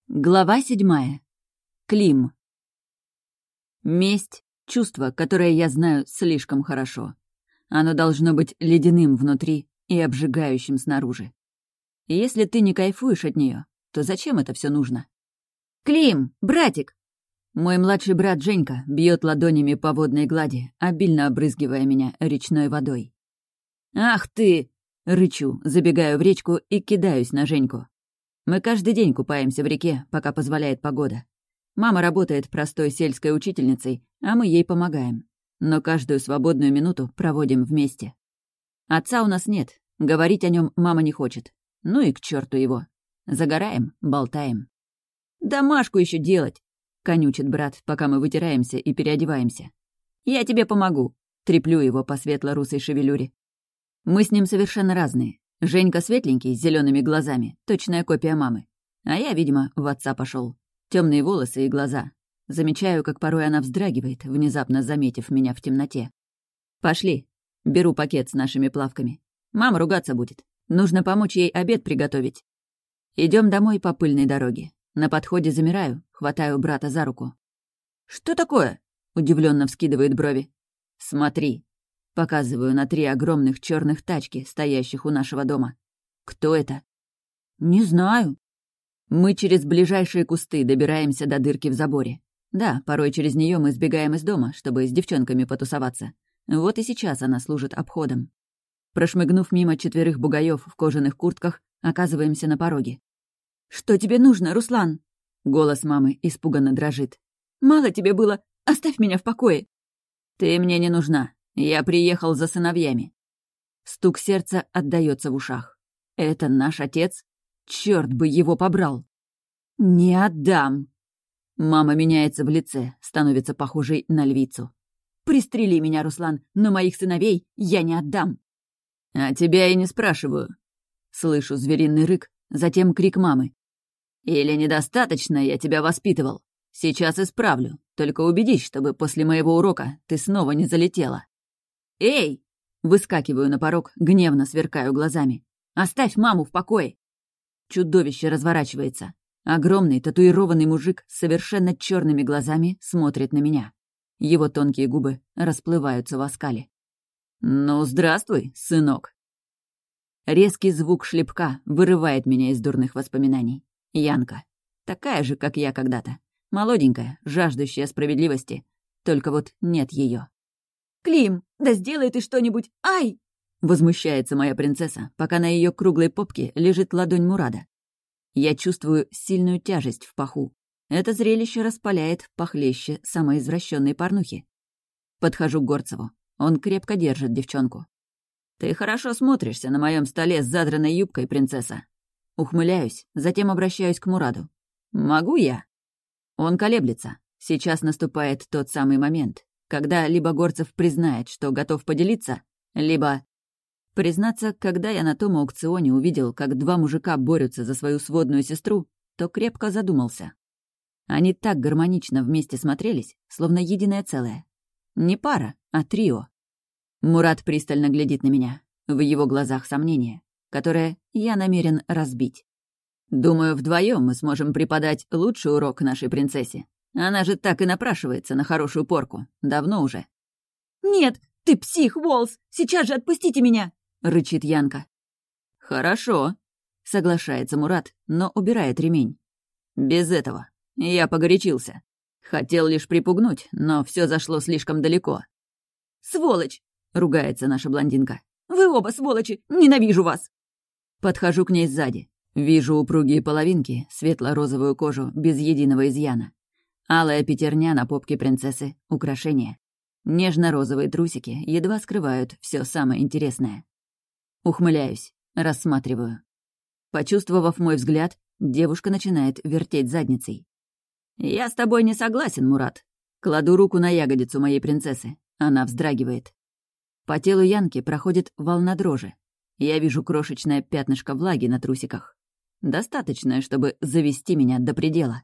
Глава 7. Клим. Месть — чувство, которое я знаю слишком хорошо. Оно должно быть ледяным внутри и обжигающим снаружи. И если ты не кайфуешь от нее, то зачем это все нужно? «Клим, братик!» Мой младший брат Женька бьет ладонями по водной глади, обильно обрызгивая меня речной водой. «Ах ты!» — рычу, забегаю в речку и кидаюсь на Женьку. Мы каждый день купаемся в реке, пока позволяет погода. Мама работает простой сельской учительницей, а мы ей помогаем. Но каждую свободную минуту проводим вместе. Отца у нас нет, говорить о нем мама не хочет. Ну и к черту его. Загораем, болтаем. «Домашку еще делать!» — конючит брат, пока мы вытираемся и переодеваемся. «Я тебе помогу!» — треплю его по светло-русой шевелюре. Мы с ним совершенно разные. Женька светленький, с зелеными глазами, точная копия мамы. А я, видимо, в отца пошел. Темные волосы и глаза. Замечаю, как порой она вздрагивает, внезапно заметив меня в темноте. «Пошли!» — беру пакет с нашими плавками. Мама ругаться будет. Нужно помочь ей обед приготовить. Идем домой по пыльной дороге. На подходе замираю, хватаю брата за руку. «Что такое?» — удивленно вскидывает брови. «Смотри!» Показываю на 3 огромных черных тачки, стоящих у нашего дома. «Кто это?» «Не знаю». Мы через ближайшие кусты добираемся до дырки в заборе. Да, порой через нее мы сбегаем из дома, чтобы с девчонками потусоваться. Вот и сейчас она служит обходом. Прошмыгнув мимо 4 бугаев в кожаных куртках, оказываемся на пороге. «Что тебе нужно, Руслан?» Голос мамы испуганно дрожит. «Мало тебе было? Оставь меня в покое!» «Ты мне не нужна. Я приехал за сыновьями». Стук сердца отдаётся в ушах. «Это наш отец? Чёрт бы его побрал!» «Не отдам!» Мама меняется в лице, становится похожей на львицу. «Пристрели меня, Руслан, но моих сыновей я не отдам!» «А тебя и не спрашиваю!» Слышу звериный рык, затем крик мамы. «Или недостаточно я тебя воспитывал? Сейчас исправлю, только убедись, чтобы после моего урока ты снова не залетела». «Эй!» — выскакиваю на порог, гневно сверкаю глазами. «Оставь маму в покое!» Чудовище разворачивается. Огромный татуированный мужик с совершенно черными глазами смотрит на меня. Его тонкие губы расплываются в оскале. «Ну, здравствуй, сынок!» Резкий звук шлепка вырывает меня из дурных воспоминаний. Янка. Такая же, как я когда-то. Молоденькая, жаждущая справедливости. Только вот нет ее. «Клим, да сделай ты что-нибудь! Ай!» Возмущается моя принцесса, пока на ее круглой попке лежит ладонь Мурада. Я чувствую сильную тяжесть в паху. Это зрелище распаляет похлеще самой извращенной порнухи. Подхожу к Горцеву. Он крепко держит девчонку. «Ты хорошо смотришься на моем столе с задранной юбкой, принцесса». Ухмыляюсь, затем обращаюсь к Мураду. «Могу я?» Он колеблется. Сейчас наступает тот самый момент, когда либо Горцев признает, что готов поделиться, либо... Признаться, когда я на том аукционе увидел, как 2 мужика борются за свою сводную сестру, то крепко задумался. Они так гармонично вместе смотрелись, словно единое целое. Не пара, а трио. Мурат пристально глядит на меня. В его глазах сомнение, которое я намерен разбить. Думаю, вдвоем мы сможем преподать лучший урок нашей принцессе. Она же так и напрашивается на хорошую порку. Давно уже. «Нет, ты псих, Волс! Сейчас же отпустите меня!» — рычит Янка. «Хорошо», — соглашается Мурат, но убирает ремень. «Без этого. Я погорячился. Хотел лишь припугнуть, но все зашло слишком далеко». «Сволочь!» — ругается наша блондинка. «Вы оба сволочи! Ненавижу вас!» Подхожу к ней сзади. Вижу упругие половинки, светло-розовую кожу, без единого изъяна. Алая пятерня на попке принцессы — украшение. Нежно-розовые трусики едва скрывают все самое интересное. Ухмыляюсь, рассматриваю. Почувствовав мой взгляд, девушка начинает вертеть задницей. «Я с тобой не согласен, Мурат». Кладу руку на ягодицу моей принцессы. Она вздрагивает. По телу Янки проходит волна дрожи. Я вижу крошечное пятнышко влаги на трусиках. Достаточное, чтобы завести меня до предела.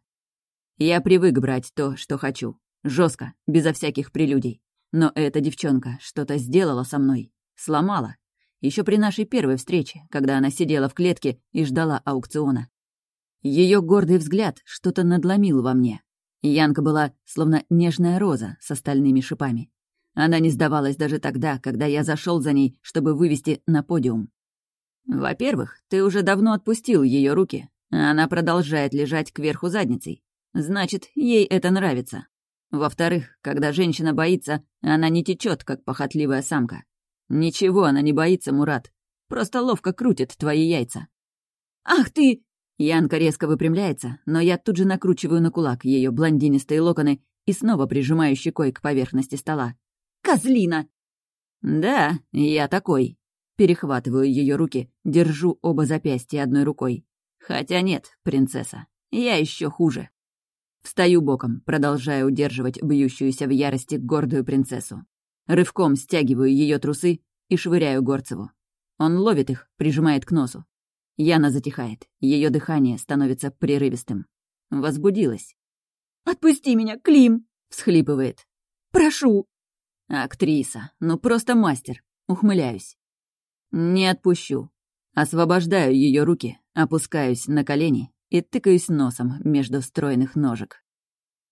Я привык брать то, что хочу. Жестко, безо всяких прелюдий. Но эта девчонка что-то сделала со мной. Сломала. Еще при нашей первой встрече, когда она сидела в клетке и ждала аукциона. Ее гордый взгляд что-то надломил во мне. Янка была словно нежная роза с остальными шипами. Она не сдавалась даже тогда, когда я зашел за ней, чтобы вывести на подиум. Во-первых, ты уже давно отпустил ее руки, а она продолжает лежать кверху задницей. Значит, ей это нравится. Во-вторых, когда женщина боится, она не течет, как похотливая самка. Ничего она не боится, Мурат. Просто ловко крутит твои яйца. «Ах ты!» Янка резко выпрямляется, но я тут же накручиваю на кулак ее блондинистые локоны и снова прижимаю щекой к поверхности стола. «Козлина!» «Да, я такой». Перехватываю ее руки, держу оба запястья одной рукой. Хотя нет, принцесса, я еще хуже. Встаю боком, продолжая удерживать бьющуюся в ярости гордую принцессу. Рывком стягиваю ее трусы и швыряю Горцеву. Он ловит их, прижимает к носу. Яна затихает, ее дыхание становится прерывистым. Возбудилась. «Отпусти меня, Клим!» — всхлипывает. «Прошу!» Актриса, ну просто мастер. Ухмыляюсь. Не отпущу. Освобождаю ее руки, опускаюсь на колени и тыкаюсь носом между стройных ножек.